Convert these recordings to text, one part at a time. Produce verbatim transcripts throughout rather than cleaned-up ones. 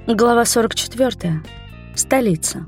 Глава сорок четвёртая. Столица.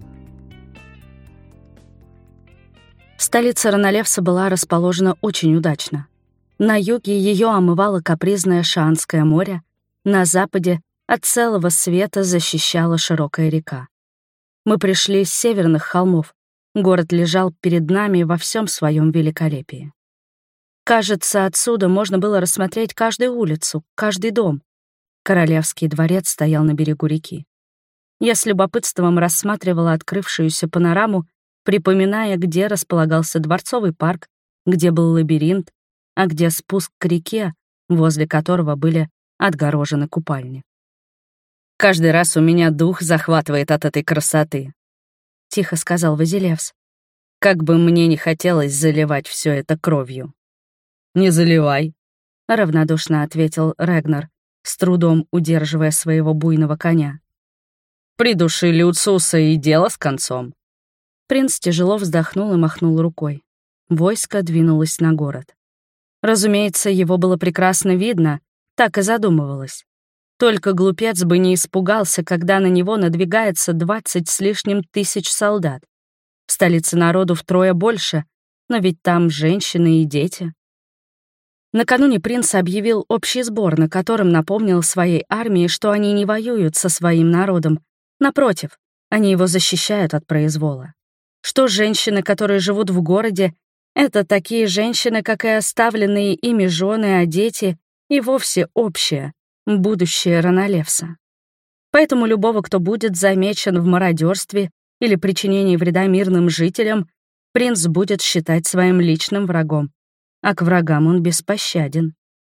Столица Ранолевса была расположена очень удачно. На юге ее омывало капризное Шаанское море, на западе от целого света защищала широкая река. Мы пришли с северных холмов, город лежал перед нами во всем своем великолепии. Кажется, отсюда можно было рассмотреть каждую улицу, каждый дом. Королевский дворец стоял на берегу реки. Я с любопытством рассматривала открывшуюся панораму, припоминая, где располагался дворцовый парк, где был лабиринт, а где спуск к реке, возле которого были отгорожены купальни. «Каждый раз у меня дух захватывает от этой красоты», — тихо сказал Вазилевс. «Как бы мне не хотелось заливать все это кровью». «Не заливай», — равнодушно ответил Регнар, с трудом удерживая своего буйного коня. «Придуши Люциуса и дело с концом». Принц тяжело вздохнул и махнул рукой. Войско двинулось на город. Разумеется, его было прекрасно видно, так и задумывалось. Только глупец бы не испугался, когда на него надвигается двадцать с лишним тысяч солдат. В столице народу втрое больше, но ведь там женщины и дети. Накануне принц объявил общий сбор, на котором напомнил своей армии, что они не воюют со своим народом. Напротив, они его защищают от произвола. Что женщины, которые живут в городе, это такие женщины, как и оставленные ими жены, а дети и вовсе общее, будущее Ранолевса. Поэтому любого, кто будет замечен в мародерстве или причинении вреда мирным жителям, принц будет считать своим личным врагом, а к врагам он беспощаден.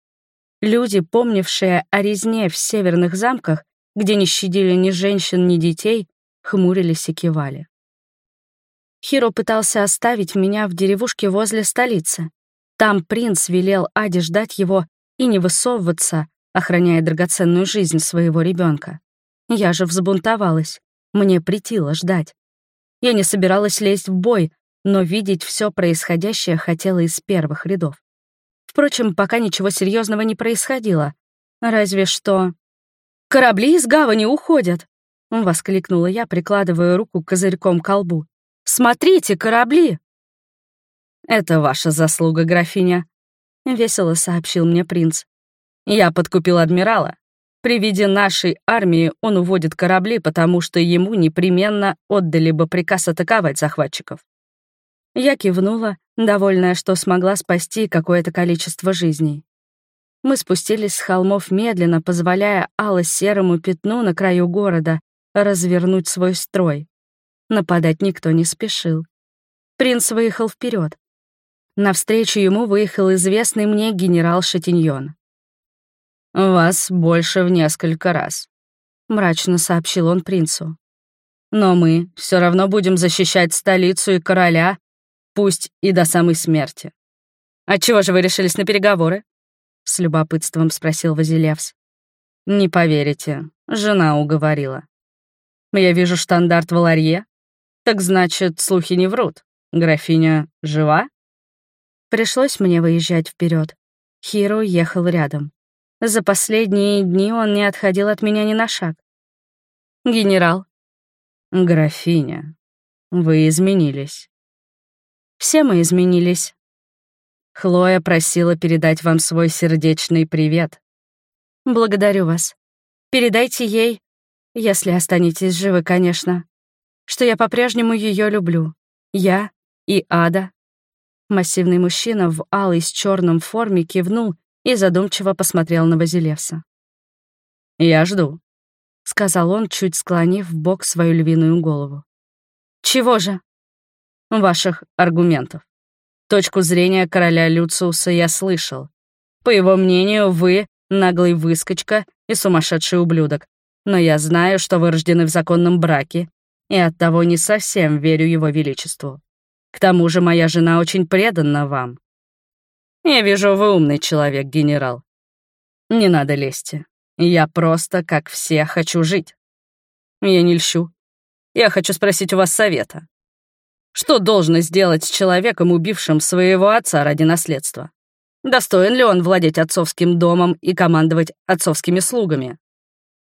Люди, помнившие о резне в северных замках, где не щадили ни женщин, ни детей, хмурились и кивали. Хиро пытался оставить меня в деревушке возле столицы. Там принц велел Аде ждать его и не высовываться, охраняя драгоценную жизнь своего ребенка. Я же взбунтовалась, мне претило ждать. Я не собиралась лезть в бой, но видеть все происходящее хотела из первых рядов. Впрочем, пока ничего серьезного не происходило. Разве что... «Корабли из гавани уходят!» — воскликнула я, прикладывая руку козырьком к колбу. «Смотрите, корабли!» «Это ваша заслуга, графиня», — весело сообщил мне принц. «Я подкупил адмирала. При виде нашей армии он уводит корабли, потому что ему непременно отдали бы приказ атаковать захватчиков». Я кивнула, довольная, что смогла спасти какое-то количество жизней. Мы спустились с холмов медленно, позволяя ало-серому пятну на краю города развернуть свой строй. Нападать никто не спешил. Принц выехал вперед. Навстречу ему выехал известный мне генерал Шатиньон. «Вас больше в несколько раз», — мрачно сообщил он принцу. «Но мы все равно будем защищать столицу и короля, пусть и до самой смерти». «Отчего же вы решились на переговоры?» — с любопытством спросил Вазилевс. «Не поверите, жена уговорила. Я вижу штандарт Валарье. Так значит, слухи не врут. Графиня жива?» Пришлось мне выезжать вперед. Хиро ехал рядом. За последние дни он не отходил от меня ни на шаг. «Генерал». «Графиня, вы изменились». «Все мы изменились». «Хлоя просила передать вам свой сердечный привет». «Благодарю вас. Передайте ей, если останетесь живы, конечно, что я по-прежнему ее люблю. Я и Ада». Массивный мужчина в алой с черным форме кивнул и задумчиво посмотрел на Базилевса. «Я жду», — сказал он, чуть склонив в бок свою львиную голову. «Чего же?» «Ваших аргументов. Точку зрения короля Люциуса я слышал. По его мнению, вы — наглый выскочка и сумасшедший ублюдок, но я знаю, что вы рождены в законном браке, и оттого не совсем верю его величеству. К тому же моя жена очень предана вам. Я вижу, вы умный человек, генерал. Не надо лезть. Я просто, как все, хочу жить. Я не льщу. Я хочу спросить у вас совета. Что должно сделать с человеком, убившим своего отца ради наследства? Достоин ли он владеть отцовским домом и командовать отцовскими слугами?»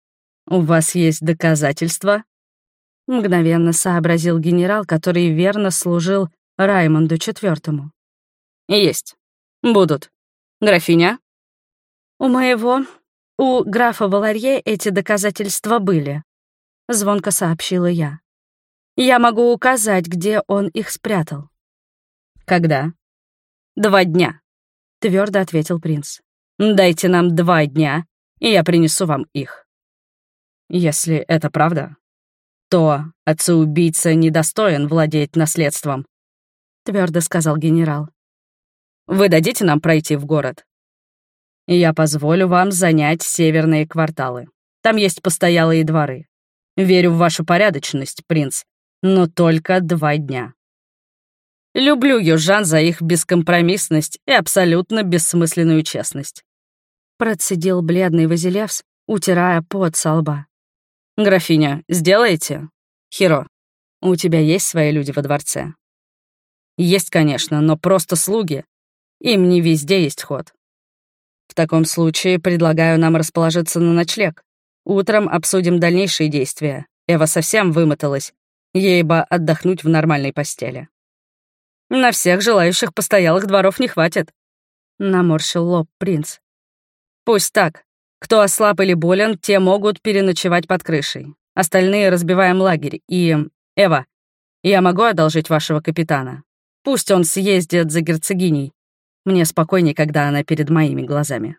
«У вас есть доказательства?» Мгновенно сообразил генерал, который верно служил Раймонду четвертому. «Есть. Будут. Графиня?» «У моего, у графа Валарье эти доказательства были», — звонко сообщила я. «Я могу указать, где он их спрятал». «Когда?» «Два дня», — твердо ответил принц. «Дайте нам два дня, и я принесу вам их». «Если это правда, то отца-убийца недостоин владеть наследством», — твердо сказал генерал. «Вы дадите нам пройти в город? Я позволю вам занять северные кварталы. Там есть постоялые дворы. Верю в вашу порядочность, принц, но только два дня». Люблю южан за их бескомпромиссность и абсолютно бессмысленную честность. Процедил бледный Вазилевс, утирая пот со лба. «Графиня, сделаете? Хиро, у тебя есть свои люди во дворце?» «Есть, конечно, но просто слуги. Им не везде есть ход. В таком случае предлагаю нам расположиться на ночлег. Утром обсудим дальнейшие действия. Эва совсем вымоталась. Ей бы отдохнуть в нормальной постели». «На всех желающих постоялых дворов не хватит», — наморщил лоб принц. «Пусть так. Кто ослаб или болен, те могут переночевать под крышей. Остальные разбиваем лагерь. И, Эва, я могу одолжить вашего капитана? Пусть он съездит за герцогиней. Мне спокойней, когда она перед моими глазами».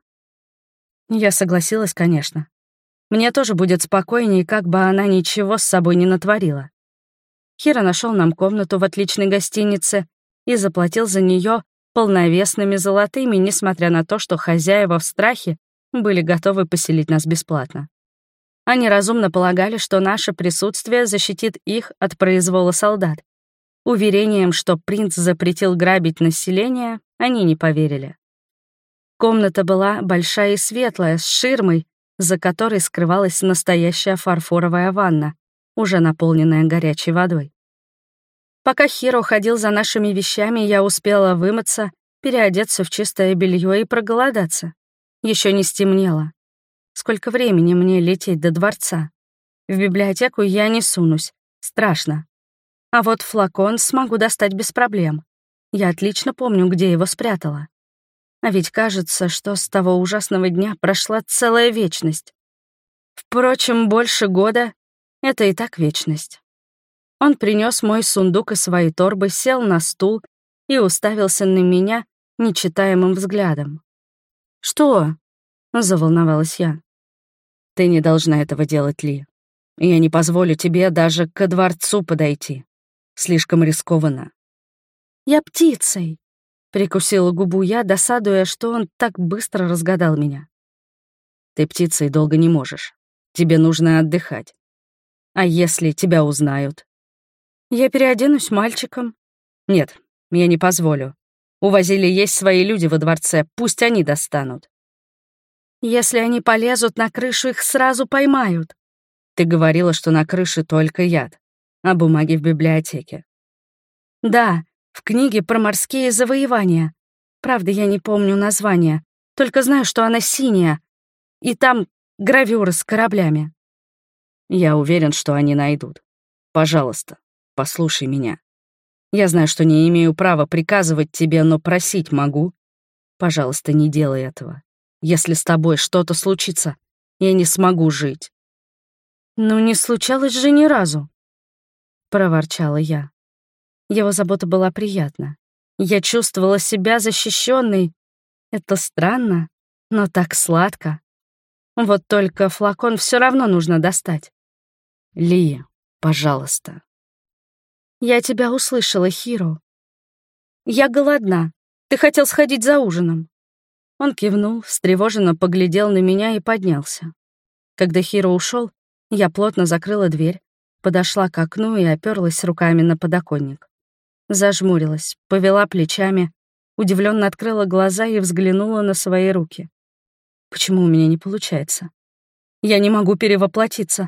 Я согласилась, конечно. Мне тоже будет спокойней, как бы она ничего с собой не натворила. Хиро нашел нам комнату в отличной гостинице и заплатил за нее полновесными золотыми, несмотря на то, что хозяева в страхе были готовы поселить нас бесплатно. Они разумно полагали, что наше присутствие защитит их от произвола солдат. Уверением, что принц запретил грабить население, они не поверили. Комната была большая и светлая, с ширмой, за которой скрывалась настоящая фарфоровая ванна, уже наполненная горячей водой. Пока Хиро ходил за нашими вещами, я успела вымыться, переодеться в чистое белье и проголодаться. Еще не стемнело. Сколько времени мне лететь до дворца? В библиотеку я не сунусь. Страшно. А вот флакон смогу достать без проблем. Я отлично помню, где его спрятала. А ведь кажется, что с того ужасного дня прошла целая вечность. Впрочем, больше года — это и так вечность. Он принес мой сундук и свои торбы, сел на стул и уставился на меня нечитаемым взглядом. «Что?» — заволновалась я. «Ты не должна этого делать, Ли. Я не позволю тебе даже ко дворцу подойти. Слишком рискованно». «Я птицей», — прикусила губу я, досадуя, что он так быстро разгадал меня. «Ты птицей долго не можешь. Тебе нужно отдыхать. А если тебя узнают?» «Я переоденусь мальчиком». «Нет, я не позволю. У Вазили есть свои люди во дворце, пусть они достанут». «Если они полезут на крышу, их сразу поймают». «Ты говорила, что на крыше только яд, а бумаги в библиотеке». «Да, в книге про морские завоевания. Правда, я не помню название, только знаю, что она синяя, и там гравюры с кораблями». «Я уверен, что они найдут. Пожалуйста, послушай меня. Я знаю, что не имею права приказывать тебе, но просить могу. Пожалуйста, не делай этого. Если с тобой что-то случится, я не смогу жить». «Ну, не случалось же ни разу», — проворчала я. Его забота была приятна. Я чувствовала себя защищенной. Это странно, но так сладко. Вот только флакон все равно нужно достать. «Ли, пожалуйста». «Я тебя услышала, Хиро. Я голодна. Ты хотел сходить за ужином». Он кивнул, встревоженно поглядел на меня и поднялся. Когда Хиро ушел, я плотно закрыла дверь, подошла к окну и оперлась руками на подоконник. Зажмурилась, повела плечами, удивленно открыла глаза и взглянула на свои руки. Почему у меня не получается? Я не могу перевоплотиться.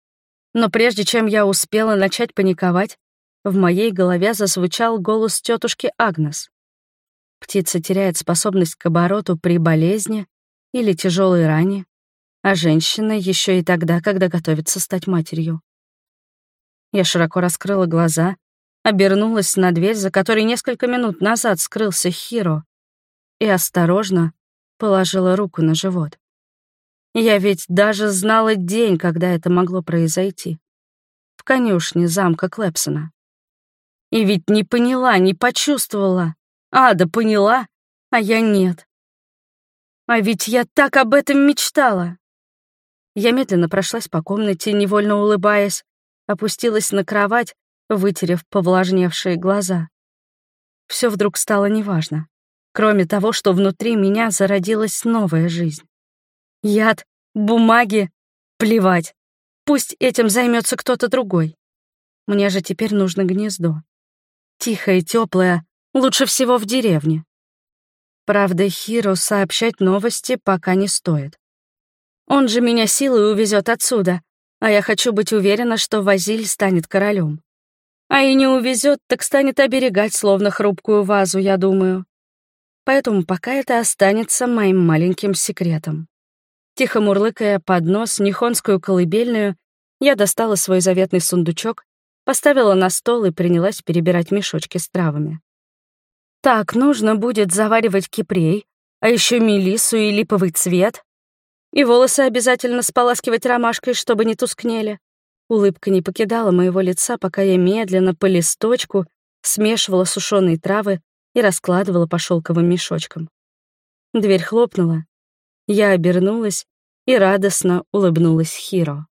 Но прежде чем я успела начать паниковать, в моей голове зазвучал голос тетушки Агнес. Птица теряет способность к обороту при болезни или тяжелой ране. А женщина еще и тогда, когда готовится стать матерью. Я широко раскрыла глаза, обернулась на дверь, за которой несколько минут назад скрылся Хиро, и осторожно положила руку на живот. Я ведь даже знала день, когда это могло произойти. В конюшне замка Клэпсона. И ведь не поняла, не почувствовала. Ада поняла, а я нет. А ведь я так об этом мечтала. Я медленно прошлась по комнате, невольно улыбаясь, опустилась на кровать, вытерев повлажневшие глаза. Все вдруг стало неважно, кроме того, что внутри меня зародилась новая жизнь. Яд, бумаги, плевать. Пусть этим займется кто-то другой. Мне же теперь нужно гнездо. Тихое, теплое, лучше всего в деревне. Правда, Хиро сообщать новости пока не стоит. Он же меня силой увезет отсюда, а я хочу быть уверена, что Вазиль станет королем. А и не увезет, так станет оберегать, словно хрупкую вазу, я думаю. Поэтому пока это останется моим маленьким секретом. Тихо мурлыкая под нос нихонскую колыбельную, я достала свой заветный сундучок, поставила на стол и принялась перебирать мешочки с травами. Так, нужно будет заваривать кипрей, а еще мелиссу и липовый цвет. И волосы обязательно споласкивать ромашкой, чтобы не тускнели. Улыбка не покидала моего лица, пока я медленно по листочку смешивала сушеные травы и раскладывала по шелковым мешочкам. Дверь хлопнула. Я обернулась и радостно улыбнулась Хиро.